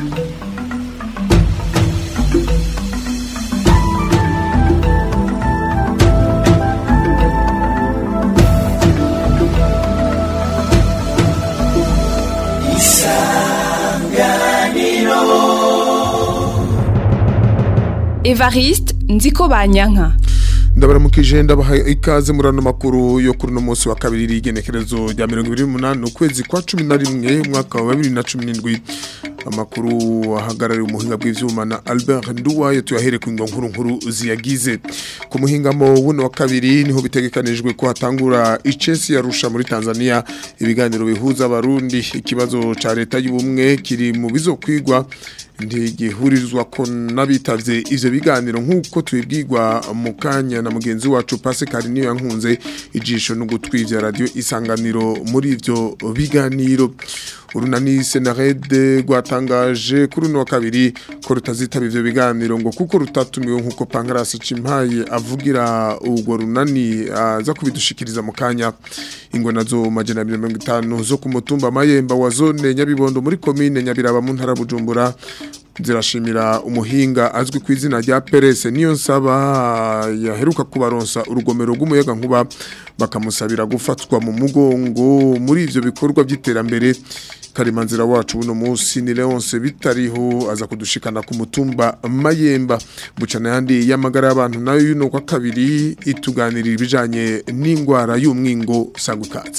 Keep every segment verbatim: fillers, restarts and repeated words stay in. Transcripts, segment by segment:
Evariste Nzikobanyanka. Ndabaramukije ndabaha ikaze murano makuru yo kuri no munsi wa kabiri rigenekerezo rya mirongo ibiri n'umunani ukwezi kwa cumi na rimwe mwaka wa bibiri na cumi n'indwi. Amakuru ahagarariye umuhinga bw'ivyuma na Albert Nduwayo tuyahere ku nkuru nkuru ziyagize. Ku muhingamo wuno wa kabiri niho bitegekanijwe ko hatangura icesi yarusha muri Tanzania ibiganiro bihuza abarundi. Ikibazo ca leta y'ubumwe kiri mu bizokwigwa ndigihurizwa ko nabitavye ivyo biganiro nkuko twibwirwa mu kanya na mugenzi wacu Pascal niyo yankunze ijisho no gutwivya radio Isanganiro muri ivyo biganiro. Urunani Senarede rwatangaje kuri no kabiri ko rutazitaba ivyo biganiro ngo kuko rutatumiwe nkuko Pangrasi Cimpaye avugira urwo runani aza kubidushikiriza mu kanya. Ingo nazo majana mirongo itanu zo ku mutumba Mayemba wa zone Nyabibondo muri commune Nyabiraba mu ntara Bujumbura zirashimira umuhinga azwi ku izina rya Perese niyo nsaba yaheruka kubaronsa urugomero rw'umuyaga nkuba bakamusabira gufatwa mu mugongo muri ivyo bikorwa by'iterambere. Karimanzira wacu uno munsi ni Leonce bitariho aza kudushikana ku mutumba Mayemba bucana yandi yamagara y'abantu nayo yuno kwa kabiri ituganirira ibijanye n'ingwara y'umwingo sangukatse.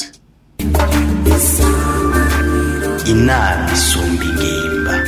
Inama isumba ingimba.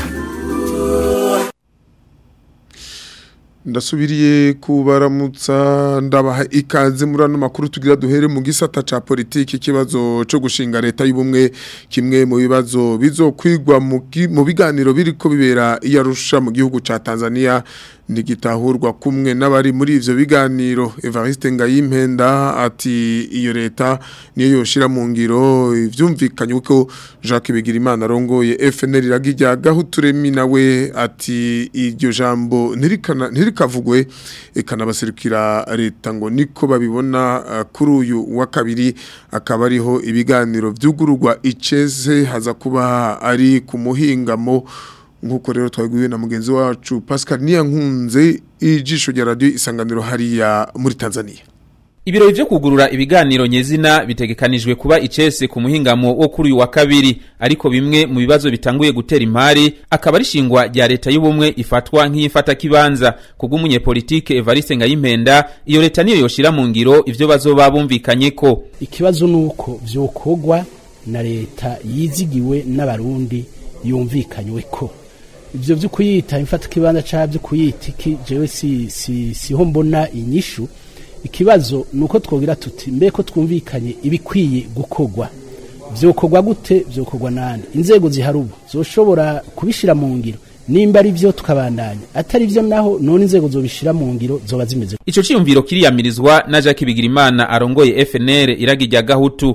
Ndasubiriye kubaramutsa ndabaha ikaze muri ano makuru tugira duhere mu gisata ca politiki kibazo cyo gushinga leta y'ubumwe kimwe mu bibazo bizokwigwa mu biganiro biriko bibera iyarusha mu gihugu ca Tanzania ndigitahurwa kumwe n'abari muri ivyo biganiro. Evariste Ngayimpenda ati iyo leta niyo yoshira mu ngiro ivyumvikanye uko Jacques Bigirimana arongoye F N L iragijya gahuturemi nawe ati iryo jambo ntirikana ntirikavugwe ekanabaserukira leta ngo niko babibona uh, kuri uyu wa kabiri akaba ariho ibiganiro vyugururwa iceze haza kuba ari ku muhingamo nkuko rero twagwiwe na mugenzi wacu Pascal Niyankunze ijisho rya radio Isanganiro hariya muri Tanzania. Ibirori vyo kugurura ibiganiro nyezina bitegekanijwe kuba icese ku muhingamo wo kuri uyu wa kabiri ariko bimwe mu bibazo bitanguye gutera impari akaba ari shingwa rya leta y'ubumwe ifatwa nk'ifata kibanza kugumye politike. Evariste Ngayimpenda iyo leta niyo yoshira mu ngiro ivyo bazoba bumvikanye ko ikibazo nuko vyokogwa na leta yizigiwe n'abarundi yumvikanywe ko ivyo vyo kuyita imfata kibanza cyavyo kuyita iki jewe si si siho mbona inyishu. Ikibazo nuko twogira tuti mbeko twumvikanye ibikwiye gukogwa vyokogwa gute vyokogwa nande inzego ziharubu zoshobora kubishira mu ngiro nimba ari vyo tukabandanya atari vyo naho none inzego zobishira mu ngiro zoba zimeze. Ico ciyumviro kiriyamirizwa na Jacques Bigirimana arongoye F N L iragijya gahutu.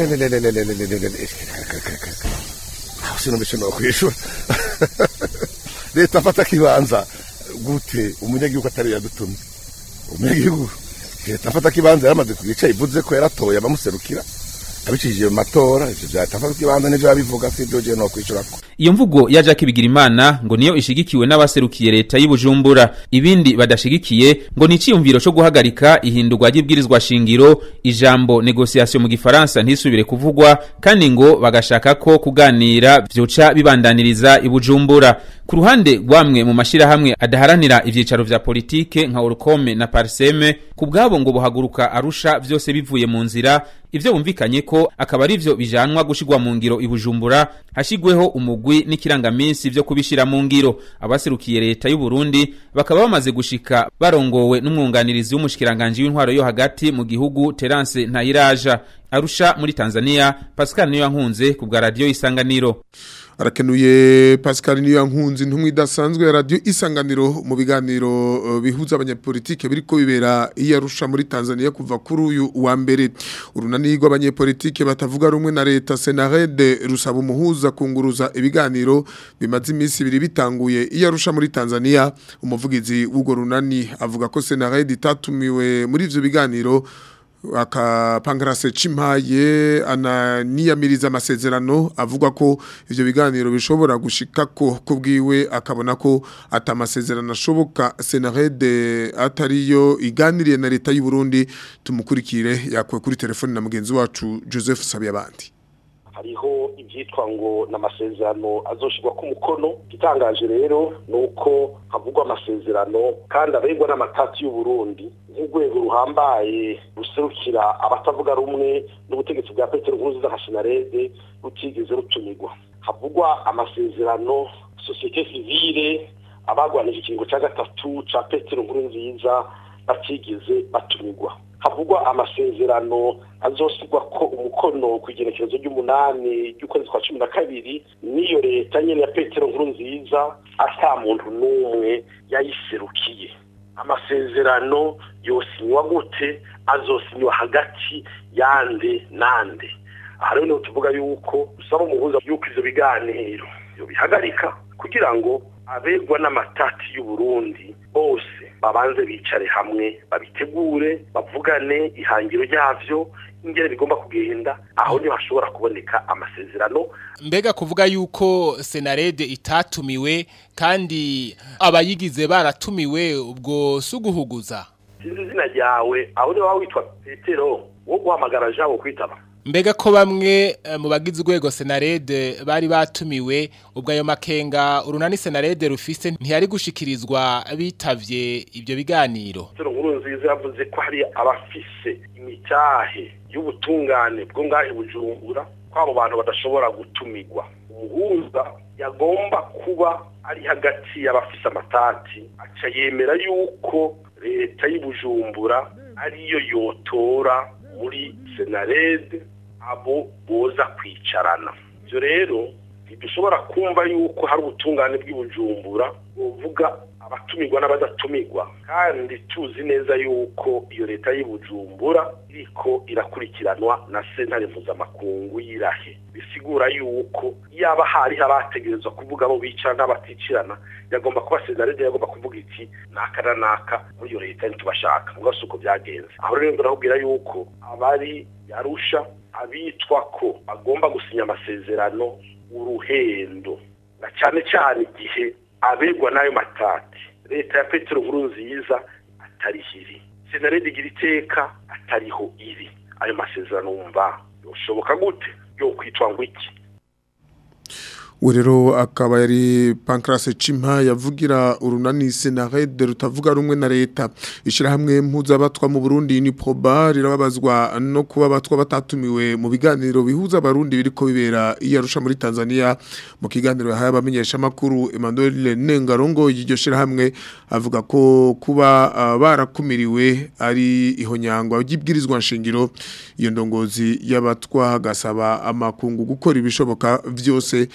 Sino bishobora kwishura leta fata kibanza gute umunyagihugu atari yadutumye umunyagihugu leta fata kibanza yamaze kugica ivuze ko yaratoye abamuserukira abicishije matora ivyo byatafata kibanza n'ivyo babivuga sivyo je no kwishurako. Iyo mvugo ya Jacques Bigirimana ngo niyo ishigikiwe n'abaserukiye leta y'Ibujumbura ibindi badashigikiye ngo ni ciyumviro cyo guhagarika ihindurwa ry'ibwirizwa shingiro ijambo négociation mu gifaransa ntisubire kuvugwa kandi ngo bagashaka ko kuganira vyoca bibandaniriza Ibujumbura. Ku ruhande rwamwe mu mashira hamwe adaharanira ivyicaro vya politike nka Orukome na Parseme kubgabo ngo buhaguruka Arusha vyose bivuye mu nzira ivyo bumvikanye ko akaba ari vyo bijanwa gushigwa mu ngiro Ibujumbura hashigweho umugwi n'ikirangaminsi vyo kubishira mu ngiro. Abaserukiye leta y'u Burundi bakaba bamaze gushika barongowe n'umwunganirizi w'umushikiranganje w'intwaro yo hagati mu gihugu Terence Ntayiraja. Arusha muri Tanzania, Pascal Niyankunze ku bwa radio Isanganiro. Arakenuye Pascal Niyankunze intumwa idasanzwe ya radio Isanganiro mu biganiro uh, bihuza abanyepolitike biriko bibera iyarusha muri Tanzania kuva kuri uyu wa mbere. Urunani rw'abanyepolitike batavuga rumwe na leta Senarede rusaba umuhuza kunguruza ibiganiro bimaze iminsi ibiri bitanguye iyarusha muri Tanzania. Umuvugizi w'ugo runani avuga ko Senarede itatumiwe muri ivyo biganiro aka Pankrase Cimpaye ananiyamiriza amasezerano avuga ko ivyo biganiro bishobora gushika ko kubwiwe akabona ko atamasezerano ashoboka Senarede atariyo iganiriye na leta y'u Burundi. Tumukurikire yakwe kuri telefone na mugenzi wacu Joseph Sabiyabandi. Hariho ibyitwa ngo n'amasezerano azoshirwa ku mukono. Gitangaje rero nuko havugwa amasezerano kandi abegwa n'amatati y'u Burundi nk'urwego ruhambaye ruserukira abatavuga rumwe n'ubutegetsi bwa Petero Nkurunziza nka Senarede rutigeze rutumirwa. Havugwa amasezerano societe civile abagwanije ikingo cya gatatu ca Petero Nkurunziza batigeze batumirwa. Havugwa amasezerano azosigwa ko umukono ku igenekerezo ry'umunani ry'ukwezi kwa cumi na kabiri niyo leta nyene ya Petero Nkurunziza ata muntu n'umwe yayiserukiye. Amasezerano yosinywa gute? Azosinywa hagati yande nande. Aha rero niho tuvuga yuko usaba umuhuza yuko ivyo biganiro yo bihagarika kugira ngo abegwa n'amatati y'u Burundi bose babanze bicare hamwe babitegure bavugane ihangiro ryavyo ingere bigomba kugenda aho ni hashobora kuboneka amasezerano. Mbega kuvuga yuko Senarede itatumiwe kandi abayigize baratumiwe ubwo suguhuguza sinzi izina ryawe aho ni wawe witwa Petero wo guhamagara jabo kwitaba. Mbega ko bamwe mu bagize urwego Senarede bari batumiwe ubwo ayo makenga urunani Senarede rufise ntiyari gushikirizwa bitavye ibyo biganiro. Petero Nkurunziza yavuze ko hari abafise imitahe y'ubutungane bwo ngahe Bujumbura kwabo bantu badashobora gutumigwa. Umuhuza yagomba kuba ari hagati y'abafise amatati aca yemera yuko leta y'Ibujumbura ariyo yotora muri Senarede abo boza kwicarana. Ivyo rero ntidushobora kumva yuko hari ubutungane bw'Ibujumbura uvuga abatumirwa n'abadatumirwa kandi tuzi neza yuko iyo leta y'Ibujumbura iriko irakurikiranwa na sentare mpuzamakungu y'Irahe. Bisigura yuko yaba hari abategerezwa kuvuga abo bicara n'abaticirana yagomba kuba Senarede yagomba kuvuga iti nakana naka muri iyo leta ntitubashaka ngo suko byagenze. Aho rero ndababwira yuko abari yarusha abitwa ko bagomba gusinya amasezerano uruhendo na cyane cyane igihe abegwa nayo matati leta ya Petero Nkurunziza atarihiri Senarede igira iteka atariho iri ayo masezerano wumva yoshoboka gute yo kwitwa ngo iki. Urero akaba yari Pankrase Cimpaye yavugira urunani Senarede rutavuga rumwe na leta. Ishirahamwe mpuzabatwa mu Burundi ni Proba rirababazwa no kuba batwa batatumiwe mu biganiro bihuza abarundi biriko bibera iyarusha muri Tanzania. Mu kiganiro yahaye abamenyesha makuru Emmanuel Nengarongo y'iryo shirahamwe avuga ko kuba uh, barakumiriwe ari ihonyangwa y'ibwirizwa nshingiro. Iyo ndongozi y'abatwa gasaba amakungu gukora ibishoboka vyose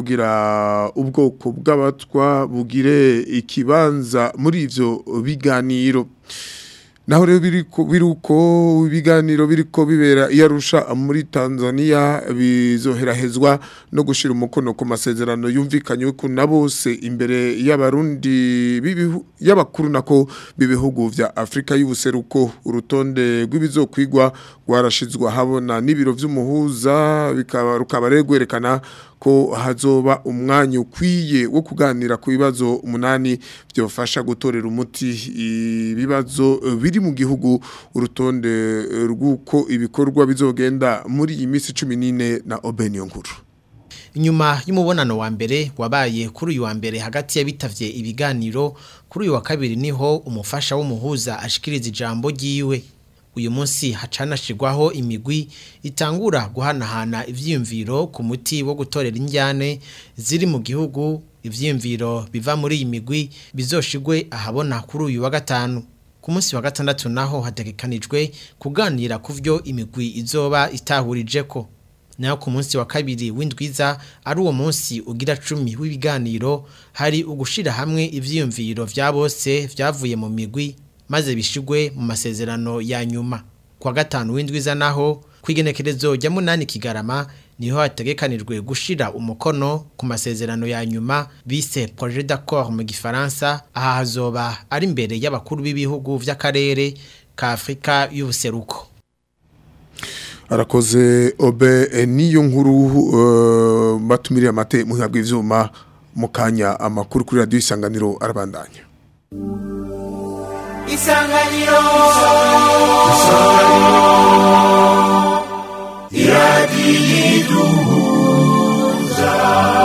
kugira ubwoko bw'abatwa bugire ikibanza muri ivyo biganiro. Naho rero biriko biruko ibiganiro biriko bibera iyarusha muri Tanzania bizoherahezwa no gushira umukono ku masezerano yumvikanywe ku nabose imbere y'abarundi y'abakuru nako bibihugu vya Afrika y'ubuseruko. Urutonde rw'ibizokwigwa rwarashizwa habona n'ibiro vy'umuhuza bikaba rukaba regwerekana ko hazoba umwanya ukwiye wo kuganira ku bibazo umunani byofasha gutorera umuti ibibazo biri mu gihugu. Urutonde rw'uko ibikorwa bizogenda muri iyi minsi cumi n'ine na Obenyo Nkuru. Inyuma y'umubonano wa mbere wabaye kuri uyu wa mbere hagati y'abitavye ibiganiro, kuri uyu wa kabiri niho umufasha w'umuhuza ashikiriza ijambo ryiwe. Uyu munsi hacanashirwaho imigwi itangura guhanahana ivyiyumviro ku muti wo gutorera injyane ziri mu gihugu. Ivyiyumviro biva muri iyi migwi bizoshigwe ahabona kuri uyu wa gatanu. Ku munsi wa gatandatu naho hategekanijwe kuganira kuvyo imigwi izoba itahurijeko. Naho ku munsi wa kabiri w'indwiza ari uwo munsi ugira cumi w'ibiganiro, hari ugushira hamwe ivyiyumviro vya bose vyavuye mu migwi maze bishigwe mu masezerano ya nyuma. Kwa gatanu w'indwiza naho kwigenekerezo rya munani Kigarama niho hategekanijwe gushira umukono ku masezerano ya nyuma bise projet d'accord mu gifaransa. Aha hazoba ari imbere y'abakuru b'ibihugu vy'akarere ka Afrika y'ubuseruko. arakoze obe niyo nkuru uh, batumiriye amate mu habwe ivyuma mukanya amakuru kuri radio Isanganiro arabandanya. Isanganiro Isanganiro Iradiyiduza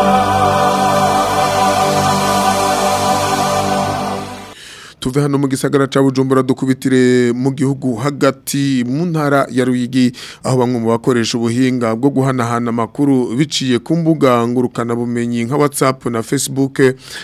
tuve hano mu gisagara ca Bujumbura dukubitire mu gihugu hagati mu ntara ya Ruyigi aho bamwe mu bakoresha ubuhinga bwo guhanahana amakuru biciye ku mbuga ngurukana bumenyi nka WhatsApp na Facebook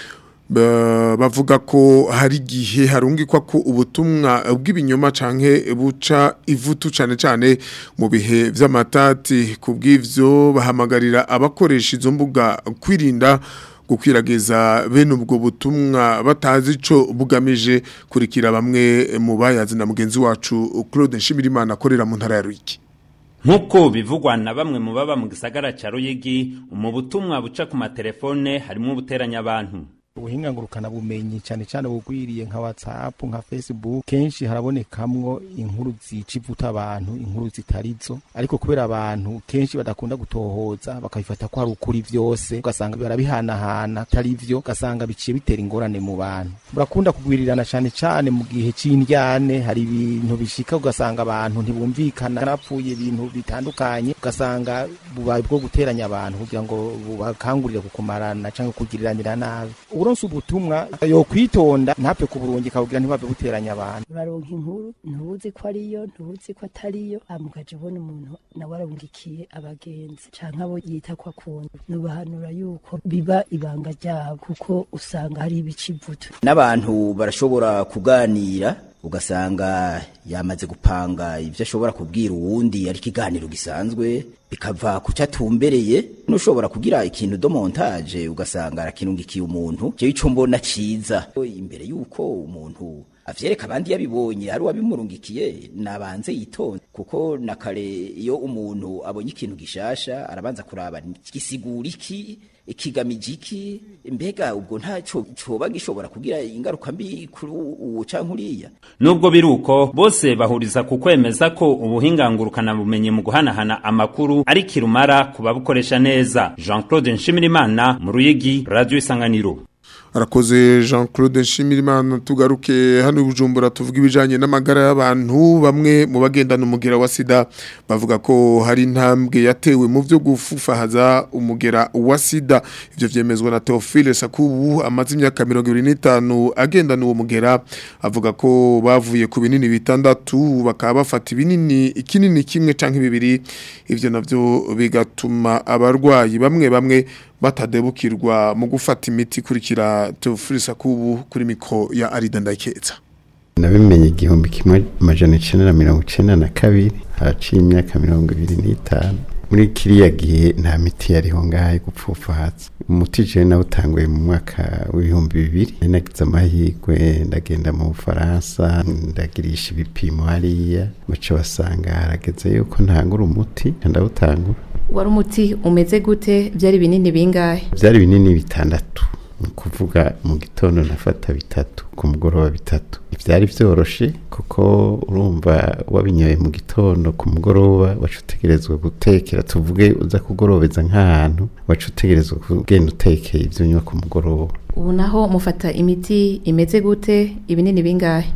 bavuga ko hari gihe harungikwa ko ubutumwa bw'ibinyoma canke buca ivutu cane cane mu bihe vy'amatati kubw'ivyo bahamagarira abakoresha izo mbuga kwirinda gukwiragiza bene ubwo butumwa batazi ico bugamije kurikira bamwe mu bayazi na mugenzi wacu Claude Nshimirimana akorera mu ntara ya Ruyigi. Nkuko bivugwa na bamwe mu baba mu gisagara ca Ruyigi mu butumwa buca ku matelefone harimo ubuteranya abantu. Ubuhinga ngurukana bumenyi cyane cyane bugwiriye nka WhatsApp nka Facebook kenshi harabonekamwo inkuru zicivuta abantu inkuru zitarizo ariko kubera abantu kenshi badakunda gutohoza bakabifata ko hari ukuri vyose ugasanga barabihanahana atari vyo ugasanga biciye bitera ingorane mu bantu burakunda kugwirirana cyane cyane mu gihe c'indyane hari ibintu bishika ugasanga abantu ntibumvikana narapfuye ibintu bitandukanye ugasanga bubaye bwo guteranya abantu kugira ngo bubakangurire gukomarana cyangwa kugiriranira nabi uronse ubutumwa yo kwitonda ntapfe kuburungika kugira ntibave buteranya abantu baronka inkuru ntubuzi ko ariyo ntubuzi ko atariyo amugaje ubona umuntu nawe arungikiye abagenzi canke abo yita ko akunda nubahanura yuko biba ibanga ryabo kuko usanga hari ibicivuto n'abantu barashobora kuganira ugasanga yamaze gupanga ivyo ashobora kubwira uwundi ari kiganiro gisanzwe bikava kucatumbereye nushobora kugira ikintu do montage ugasanga arakinungikiye umuntu cyo ico mbona ciza imbere yuko umuntu avyereka abandi yabibonye ari wabimurungikiye nabanze yitonde kuko nakare iyo umuntu abonye ikintu gishasha arabanza kuraba gisigura iki ikigamijiki mbega ubwo ntaco coba gishobora kugira ingaruka mbi kuri uwo cankuriya nubwo biruko bose bahuriza ku kwemeza ko ubuhinga ngurukana bumenye mu guhanahana amakuru ari kirumara kubabukoresha neza. Jean-Claude Nshimirimana mu Ruyigi Radio Isanganiro. Arakoze Jean-Claude Nshimirimana tugaruke hano Bujumbura tuvuga ibijanye n'amagara y'abantu bamwe mu bagendana umugera wa sida bavuga ko hari intambwe yatewe mu byo gufufahaza umugera wa sida ivyo vyemezwa na Theophile Sakubu amaze imyaka mirongo ibiri n'itanu agendana uwo mugera avuga ko bavuye ku binini bitandatu bakaba bafata ibinini ikinini kimwe canke bibiri ivyo navyo bigatuma abarwayi bamwe bamwe batadebukirwa mu gufata imiti kurikira Theophile Sakubu kuri mikro ya Arida Ndakeza. Nabimenye igihumbi kimwe amajana icenda na mirongo icenda na kabiri haciye imyaka mirongo ibiri n'itanu muri kiriya gihe nta miti yariho ngahe gupfufahatsa umuti je nawe utanguye mu mwaka w'ibihumbi bibiri nagize amahirwe ndagenda mu Bufaransa ndagirisha ibipimo hariya baca basanga harageze yuko ntangura umuti ndawutangura. Wari umuti umeze gute byari binini bingahe? Byari binini bitandatu kuvuga mu gitondo nafata bitatu ku mugoroba bitatu byari byoroshe kuko urumva wabinyoye mu gitondo ku mugoroba wacutegerezwa gutekera tuvuge uza kugorobeza nk'ahantu wacutegerezwa kugenda utekeye ibyo nywa ku mugoroba. Ubu naho mufata imiti imeze gute ibinini bingahe?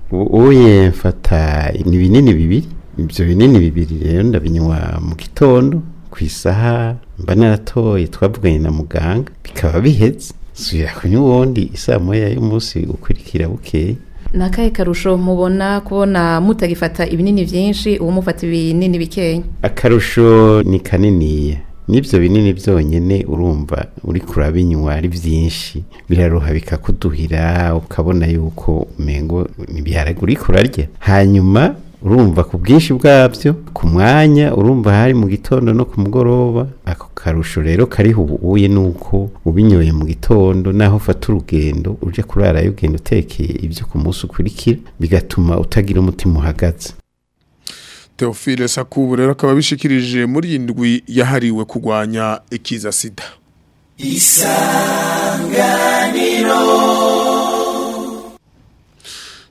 Uye mfata ni binini bibiri ibyo binini bibiri rero ndabinywa mu gitondo kwisaha mba naratoye twavuganye na muganga bikaba biheze suya kunywa ubundi isaa moya y'umunsi ukurikira bukeye. Nakahe karusho mubona kubona mutagifata ibinini vyinshi uwo mufata ibinini bikenya? Akarusho ni kaniniya nivyo binini byonyene urumva uri kurabinywa ari vyinshi biraruha bikakuduhira ukabona yuko umengo nibiharage uri kurarya hanyuma urumva ku bwinshi bwabyo ku mwanya urumva hari mu gitondo no ku mugoroba ako karusho rero kariho ubuye nuko ubinyoye mu gitondo naho ufata urugendo uje kurara y'ugendo utekeye ibyo ku munsi ukurikira bigatuma utagira umutima uhagaze. Theophile Sakubu rero akaba bishikirije muri indwi yahariwe kugwanya ikiza sida. Isanganiro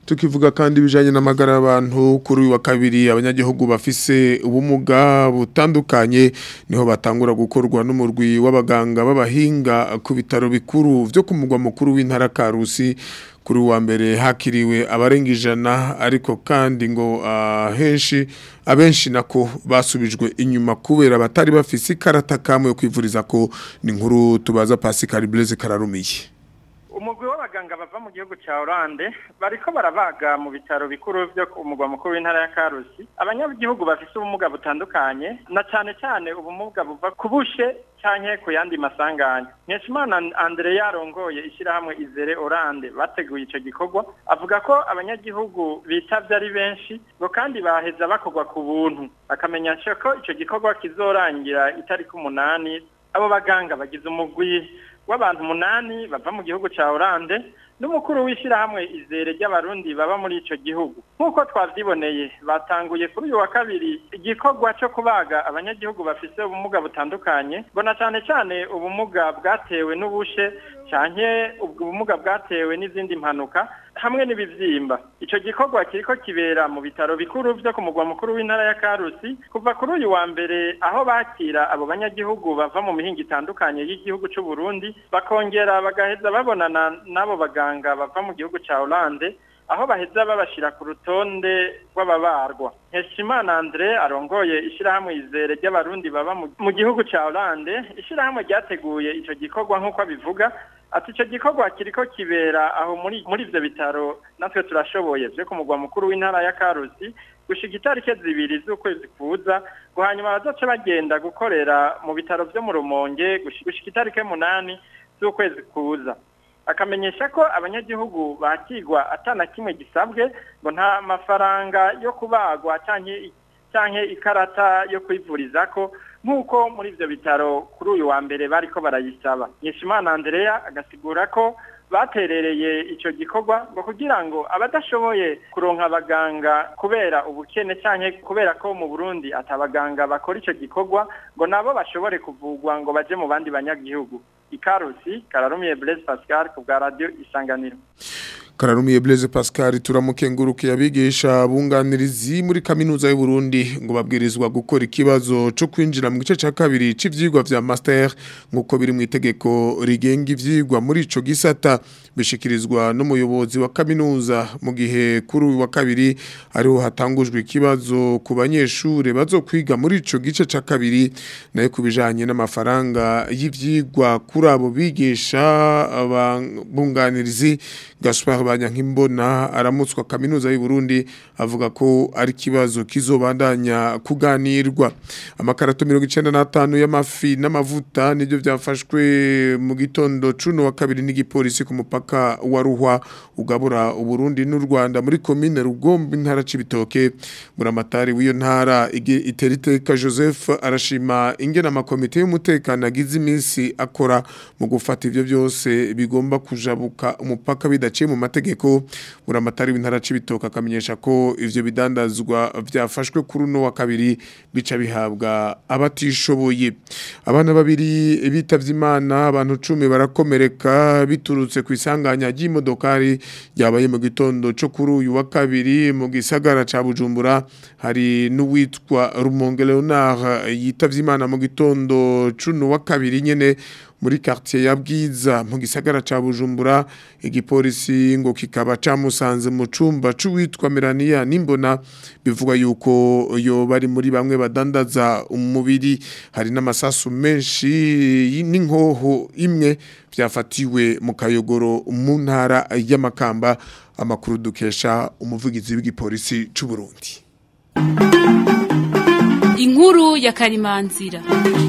tukivuga kandi bijanye n'amagara y'abantu kuri uyu wa kabiri abanyagihugu bafise ubumuga butandukanye niho batangura gukorwa n'umurwi w'abaganga b'abahinga ku bitaro bikuru vyo ku mugwa mukuru w'intara Karusi kuri wa mbere hakiriwe abarenga ijana ariko kandi ngo ahenshi abenshi nako basubijwe inyuma kubera batari bafise ikarata kamwe yo kwivuriza ko ni nkuru tubaza Pascal Blaise Kararumiye. Umugwi w'abaganga bava mu gihugu ca Hollande bariko barabaga mu bitaro bikuru vyo ku mugwa mukuru w'intara ya Karusi abanyagihugu bafise ubumuga butandukanye na cane cane ubumuga buva kubushe canke ku yandi masanganya. Nkeshimana Andrea arongoye ishirahamwe Izere Hollande bateguye ico gikorwa avuga ko abanyagihugu bitavye ari benshi ngo kandi baheza bakorwa ku buntu akamenyesha ko ico gikorwa kizorangira itariki umunani. Abo baganga bagize umugwi w'abantu munani bava mu gihugu ca Hollande n'umukuru w'ishirahamwe Izere ry'abarundi baba muri ico gihugu. Nkuko twavyiboneye batanguye kuri uyu wa kabiri igikorwa cyo kubaga abanyagihugu bafise ubumuga butandukanye bona cyane cyane ubumuga bwatewe n'ubushe canke ubumuga bwatewe n'izindi mpanuka hamwe n'ibivyimba. Ico gikorwa kiriko kibera mu bitaro bikuru vyo ku mugwa mukuru w'intara ya Karusi kuva kuri uyu wa mbere aho bakira abo banyagihugu bava mu mihingo itandukanye y'igihugu c'u Burundi bakongera bagaheza babonana nabo baganga bava mu gihugu ca Hollande aho baheza babashira ku rutonde rw'ababarwa. Nkeshimana Andre arongoye ishirahamwe Izere ry'abarundi baba mu gihugu ca Hollande ishirahamwe ryateguye ico gikorwa nk'uko abivuga ati ico gikorwa kiriko kibera aho muri muri ivyo bitaro natwe turashoboye vyo ku mugwa mukuru w'intara ya Karusi gushika itariki zibiri z'ukwezi kuza ngo hanyuma bazoce bagenda gukorera mu bitaro vyo mu Rumonge gushika itariki munani z'ukwezi kuza. Akamenyesha ko abanyagihugu bakigwa atana kimwe gisabwe ngo nta mafaranga yo kubagwa canke canke ikarata yo kwivurizako nkuko muri ivyo bitaro kuri uyu wa mbere bariko barayisaba. Nkeshimana Andrea agasigura ko baterereye ico gikorwa ngo kugira ngo abadashoboye kuronka abaganga kubera ubukene canke kubera ko mu Burundi atabaganga bakora ico gikorwa ngo nabo bashobore kuvugwa ngo baje mu bandi banyagihugu. Ikarusi Kararumiye Blaise Pascal ku bwa radio Isanganiro. Kararumiye Blaise Pascal turamukenguruke yabigisha bunganirizi muri kaminuza y'u Burundi ngo babwirizwa gukora ikibazo cyo kwinjira mu gice ca kabiri c'ivyigwa vya master nkuko biri mu itegeko rigenga ivyigwa muri ico gisata bishikirizwa n'umuyobozi wa kaminuza mu gihe kuri wa kabiri ariho hatangujwe ikibazo ku banyeshure bazokwiga muri ico gice ca kabiri nayo kubijanye n'amafaranga y'ivyigwa kuri abo bigisha abunganirizi Gaspard Banyankimbona aramutswa kaminuza y'u Burundi avuga ko ari kibazo kizobandanya kuganirwa. Amakarato mirongo icenda n'atanu y'amafi n'amavuta nivyo byafashwe mu gitondo cuno wa kabiri n'igipolisi ku mupaka wa Ruhwa ugabura u Burundi n'u Rwanda muri commune Rugombe intara c'ibitoke. Muramatari w'iyo ntara Iteriteka Joseph arashima ingena amakomite y'umutekano agize iminsi akora mu gufata ivyo byose bigomba kujabuka umupaka bidaciye mu mategeko. Muramatari w'intara c'ibitoke akamenyesha ko ivyo bidandazwa vyafashwe kuri uno wa kabiri bica bihabwa abatishoboye. Abana babiri bitavye Imana abantu cumi barakomereka biturutse ku isanganya ry'imodokari yabaye mu gitondo cyo kuri uyu wa kabiri mu gisagara ca Bujumbura. Hari n'uwitwa Rumonge Leonard yitavye Imana mu gitondo cuno wa kabiri nyene muri quartier ya Bwiza mu gisagara ca Bujumbura. Igipolisi ngo kikaba camusanze mu cumba c'uwitwa Melania Nimbona bivuga yuko yo bari muri bamwe badandaza umubiri. Hari n'amasasu menshi n'inkoho imwe vyafatiwe mu Kayogoro mu ntara y'Amakamba. Amakuru dukesha umuvugizi w'igipolisi c'u Burundi. Inkuru ya Karimanzira.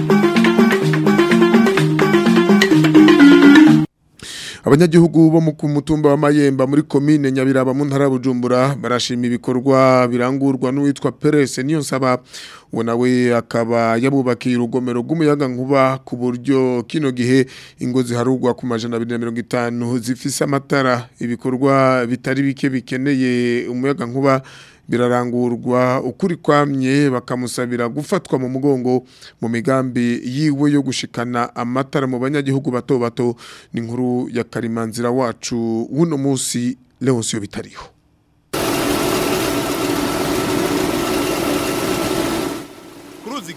Abanyagihugu bo mu mutumba wa Mayemba muri commune Nyabiraba mu ntara Bujumbura barashima ibikorwa birangurwa n'uwitwa Perese niyo nsaba uwo nawe akaba yabubakiye urugomero rw'umuyaga nkuba ku buryo kino gihe ingo ziharugwa ku majana abiri na mirongo itanu zifise amatara. Ibikorwa bitari bike bikeneye umuyaga nkuba birarangurwa ukuri kwamye bakamusabira gufatwa mu mugongo mu migambi yiwe yo gushikana amatara mu banyagihugu bato bato. Ni nkuru ya Karimanzira wacu wuno musi Leoncio Bitariho.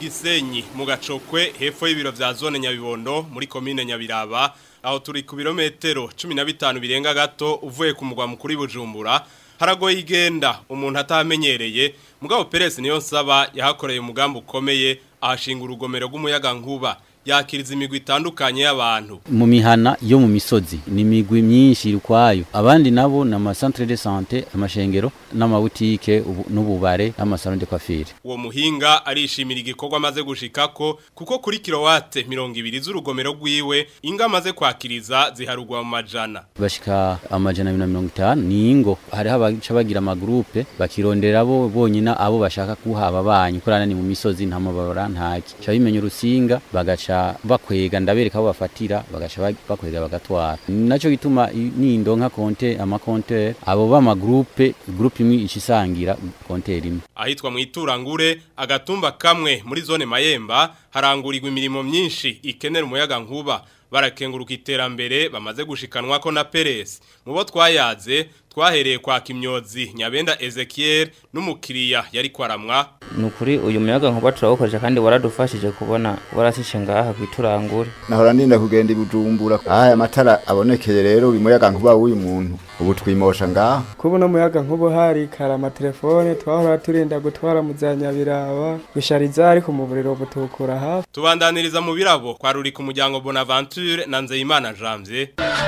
Gisenyi mu Gacokwe hepfo y'ibiro vya zone Nyabibondo muri commune Nyabiraba aho turi ku birometero cumi na bitanu birenga gato uvuye ku mugwa mukuru Bujumbura haragoye igenda umuntu atamenyereye mugabo Perez niyo nsaba yahakoreye umugambi ukomeye ahashinga urugomero rw'umuyaga nkuba yakiriza imigwi itandukanye y'abantu mu mihana yo mu misozi ni imigwi myinshi irukwayo abandi nabo na ma centre de santé amashengero n'amabutike n'ububare n'amasalon de coiffure uwo muhinga arishimira igikorwa amaze gushikako kuko kuri kilowate mirongo ibiri z'urugomero rwiwe inga amaze kwakiriza ziharugwa mu majana bashika amajana mirongo itanu ni ingo hari abaca bagira amagroupe bakirondera bo bonyina abo bashaka kuhaba banyu kurana ni mu misozi nta mababara ntaki cha bimenya urusinga bagaca bakwega ndabereka aho bafatira bagasha bakwega bagatwara naco gituma nindo nka konte ama konte abo ba ma groupe groupe imwe ikisangira konte rimwe ahitwa mu iturangure agatumba kamwe muri zone Mayemba harangurirwa imirimo myinshi ikenera umuyaga nkuba barakenguruka iterambere bamaze gushikanwa ko na Perez mubo twayaze twahereye kwa Kimyozi Nyabenda Ezekiel n'umukiriya yari kwaramwa nukuri uyu muyaga nkuba turawukoresha kandi waradufashije kubona warasishe ngaha kwiturangure nahora ndinda kugenda ibujumbura aha amatara abonekeye rero uyu muyaga nkuba w'uyu muntu ubu twimosha ngaha kubona muyaga nkuba hari karama telefone twahora turinda gutwara muzanyabiraba gushariza ariko mu buriro butukura hafi tubandaniriza mu birabo kwa ruri ku muryango Bonaventure na Nzeyimana Janvier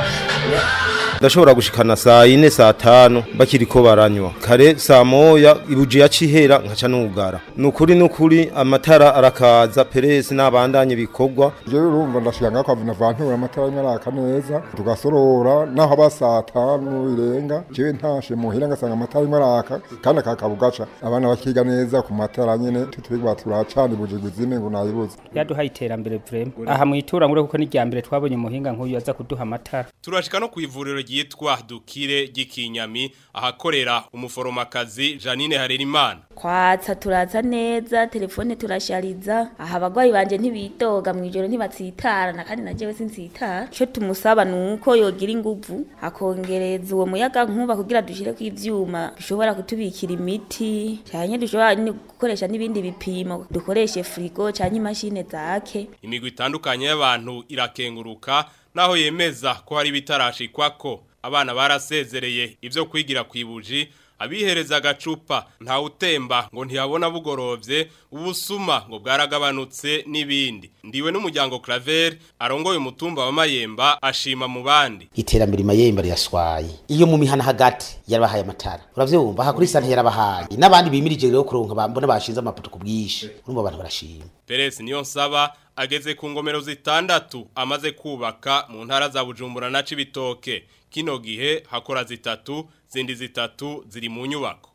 ndashobora gushikana saa ine saa tanu bakiriko baranywa kare saa moya ibuje yacihera nkaca nugara nukuri nukuri amatara arakaza Perez n'abandanye bikorwa je urumva ndashanga kwa Bonaventure amatara y'araka neza tugasorora naho basa tanu irenga je ntashe muhira ngasanga amatara y'araka kandi akakabugaca abana bakiga neza ku matara nyene tutubigwa turacana ibuje guzime ngo nayibuze yaduha iterambere vraiment aha mu iturangure kuko ni ryambere twabonye muhinga nk'uyu aza kuduha amatara turashika no kwivuriro ryitwa Dukire gikinyami ahakorera umuforomakazi Janine Harerimana kwatsa turaza neza telefone turashariza aha abagwayi banje ntibitoga mwijoro ntibatsitarana kandi najewe sinzitara cyo tumusaba nuko yogira inguvu akongereza uwo muyaga nkuba kugira dushire ku ivyuma bishobora kutubikira imiti cyanye dushobora gukoresha nibindi bipimo dukoreshe frigo cyanye imashine zake imigwi itandukanye y'abantu irakenguruka naho yemeza ko hari bitarashikwako abana barasezereye ivyo kwigira kwibuji abihereza agacupa nta utemba ngo ntiyabona bugorovye ubusuma ngo bwaragabanutse nibindi ndiwe n'umuryango Claver arongoye umutumba wa Mayemba ashima mu bandi iterambere Mayemba ryaswaye iyo mu mihana hagati yarabahaye amatara uravyumva hakuri sante yarabahaye nabandi bimirije rero kuronka bambona bashinze amapoto kubwishi urumva abantu barashima Perez niyo nsaba ageze ku ngomero zitandatu amaze kubaka mu ntara za Bujumbura na Cibitoke kino gihe hakora zitatu zindi zitatu ziri mu nyubako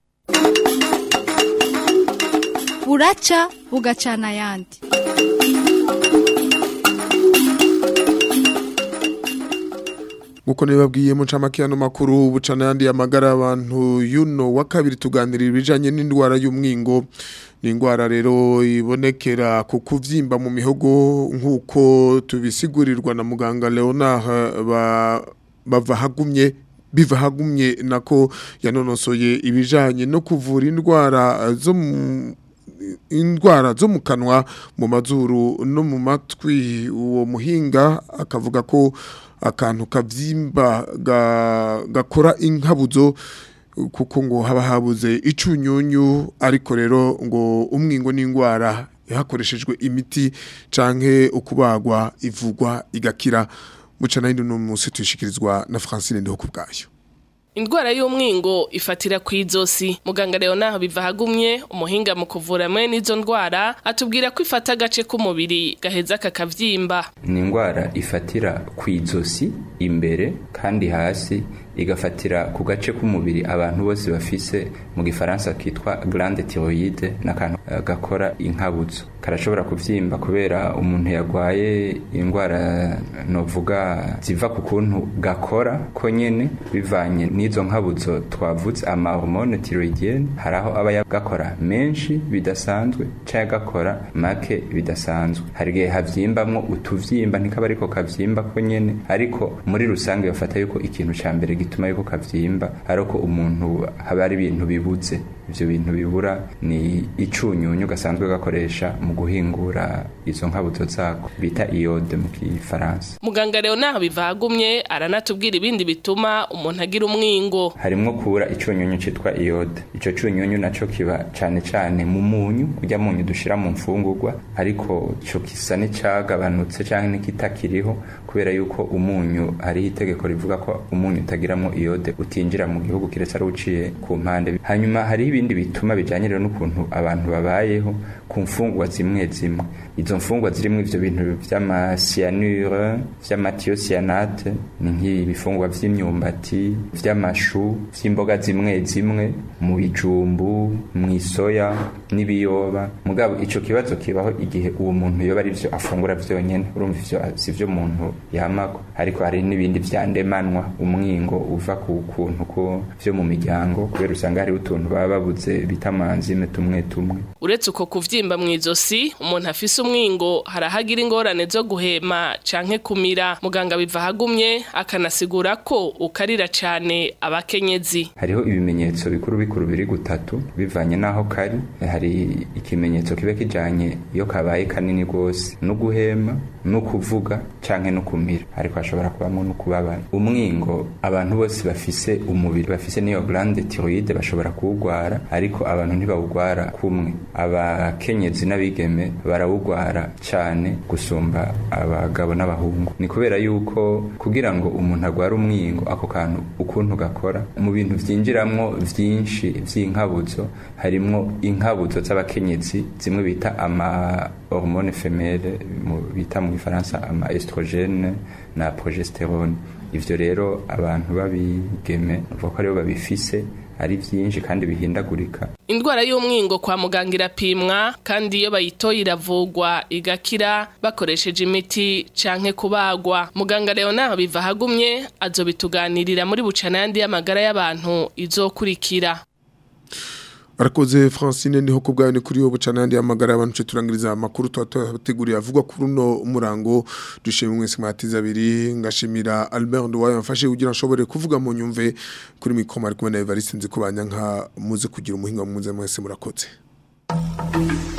buraca bugacana yandi Muko nibabwiye mu camakiyano makuru bucana yandi amagara abantu yuno wa kabiri tuganirira bijanye n'indwara y'umwingo ni indwara rero ibonekera ku kuvyimba mu mihogo nkuko tubisigurirwa na muganga Leonard ba bava hagumye biva hagumye nako yanonosoye ibijanye no kuvura indwara zo indwara zo mu kanwa mu mazuru no mu matwi uwo muhinga akavuga ko akantu kavyimba gakora inkabuzo kuko ngo haba habuze icunyunyu ariko rero ngo umwingo n'indwara yakoreshejwe imiti canke ukubagwa ivugwa igakira mucana yindi no musi tuyishikirizwa na Francine Ndiho kubgayo Indwara y'umwingo ifatira kwizosi muganga Leonard biva hagumye umuhinga mu kuvura mwe nizo ndwara atubwira ko ifata gace k'umubiri gaheza kakavyimba ni indwara ifatira kwizosi imbere kandi hasi igafatira ku gace k'umubiri abantu bose bafise mu gifaransa kitwa glande thyroïde nakantu uh, gakora inkabuzo karashobora kuvyimba kubera umuntu yagwaye indwara novuga ziva ku kuntu gakora ko nyene bivanye n'izo nkabuzo twavutse ama hormone thyroïdienne haraho aba yagakora menshi bidasanzwe cyangwa gakora make bidasanzwe hari gihe havyimbamwo utuvyimba ntikaba ariko kavyimba ko nyene ariko muri rusange bafata yuko ikintu ca mbere gituma yuko kavyimba ariko umuntu haba ari ibintu bibuze ivyo bintu bibura ni icunyunyu gasanzwe gakoresha mu guhingura izo nkabuzo zako bita iode mu Kifaransa. Muganga Leonard Bivagumye aranatubwira ibindi bituma umuntu agira umwingo. Harimwo kubura icunyunyu citwa iode. Ico cunyunyu naco kiba cane cane mu munyu, kujya munyu dushira mu mfungurwa, ariko cyo kisa n'icagabanutse canke n'ikitakiriho kubera yuko umunyu ari itegeko rivuga ko umunyu utagiramo iode utinjira mu gihugu kiretse ari uciye ku mpande. Hanyuma hari ibindi bituma bijanye rero n'ukuntu abantu babayeho ku mfungurwa zimwe zimwe. Izo mfungurwa zirimo ivyo bintu vy'amacyanure, vy'amatiocyanate, ni nk'ibifungurwa vy'imyumbati, vy'amashu, vy'imboga zimwe zimwe, mu bijumbu, mu isoya n'ibiyoba. Mugabo ico kibazo kibaho igihe uwo muntu yoba ari vyo afungura vyonyene, urumva ivyo sivyo umuntu yamako, ariko hari n'ibindi vyandemanwa umwingo uva ku kuntu ko vyo mu miryango, kubera usanga hari utuntu baba babuze bitamanzime tumwe tumwe. Uretse uko kuvyimba mw'izosi, umuntu afise umwingo harahagira ingorane zo guhema canke kumira. Muganga Bivagumye akanasigura ko ukarira cane abakenyezi. Hariho ibimenyetso bikuru bikuru biri gutatu bivanye naho kari. Hari ikimenyetso kibe kijanye iyo kabaye kanini gose no guhema no kuvuga canke no kumira, ariko ashobora kubamo no kubabana. Umwingo abantu bose bafise umubiri bafise niyo glande thyroïde bashobora kuwugwara, ariko abantu ntibawugwara kumwe. Abakenyezi n'abigeme barawugwara cane gusumba abagabo n'abahungu. Ni kubera yuko kugira ngo umuntu agwara umwingo ako kantu ukuntu gakora mu bintu vyinjiramwo vyinshi vy'inkabuzo, harimwo inkabuzo z'abakenyezi zimwe bita ama hormone femelle bita mu Gifaransa ama estrogene na progesterone. Ivyo rero abantu babigeme bavuga ko aribo babifise ari vyinshi kandi bihindagurika. Indwara y'umwingo kwa muganga irapimwa kandi iyo bayitoye iravugwa igakira bakoresheje imiti canke kubagwa. Muganga Leonard Bivagumye azobituganirira muri bucana yandi y'amagara y'abantu izokurikira. Arakoze Francine niho kubgayo ni kuri yo bucana yandi y'amagara y'abantu cyo turangiriza amakuru twateguriye avuga kuri uno umurango dushimwe mwese mwatiza abiri ngashimira Albert Ndwaye yamfashe kugira nshobore kuvuga mu nyumve kuri mikoma ari kumwe na Evariste nzi ko banyanka muze kugira umuhinga muze mwese murakoze.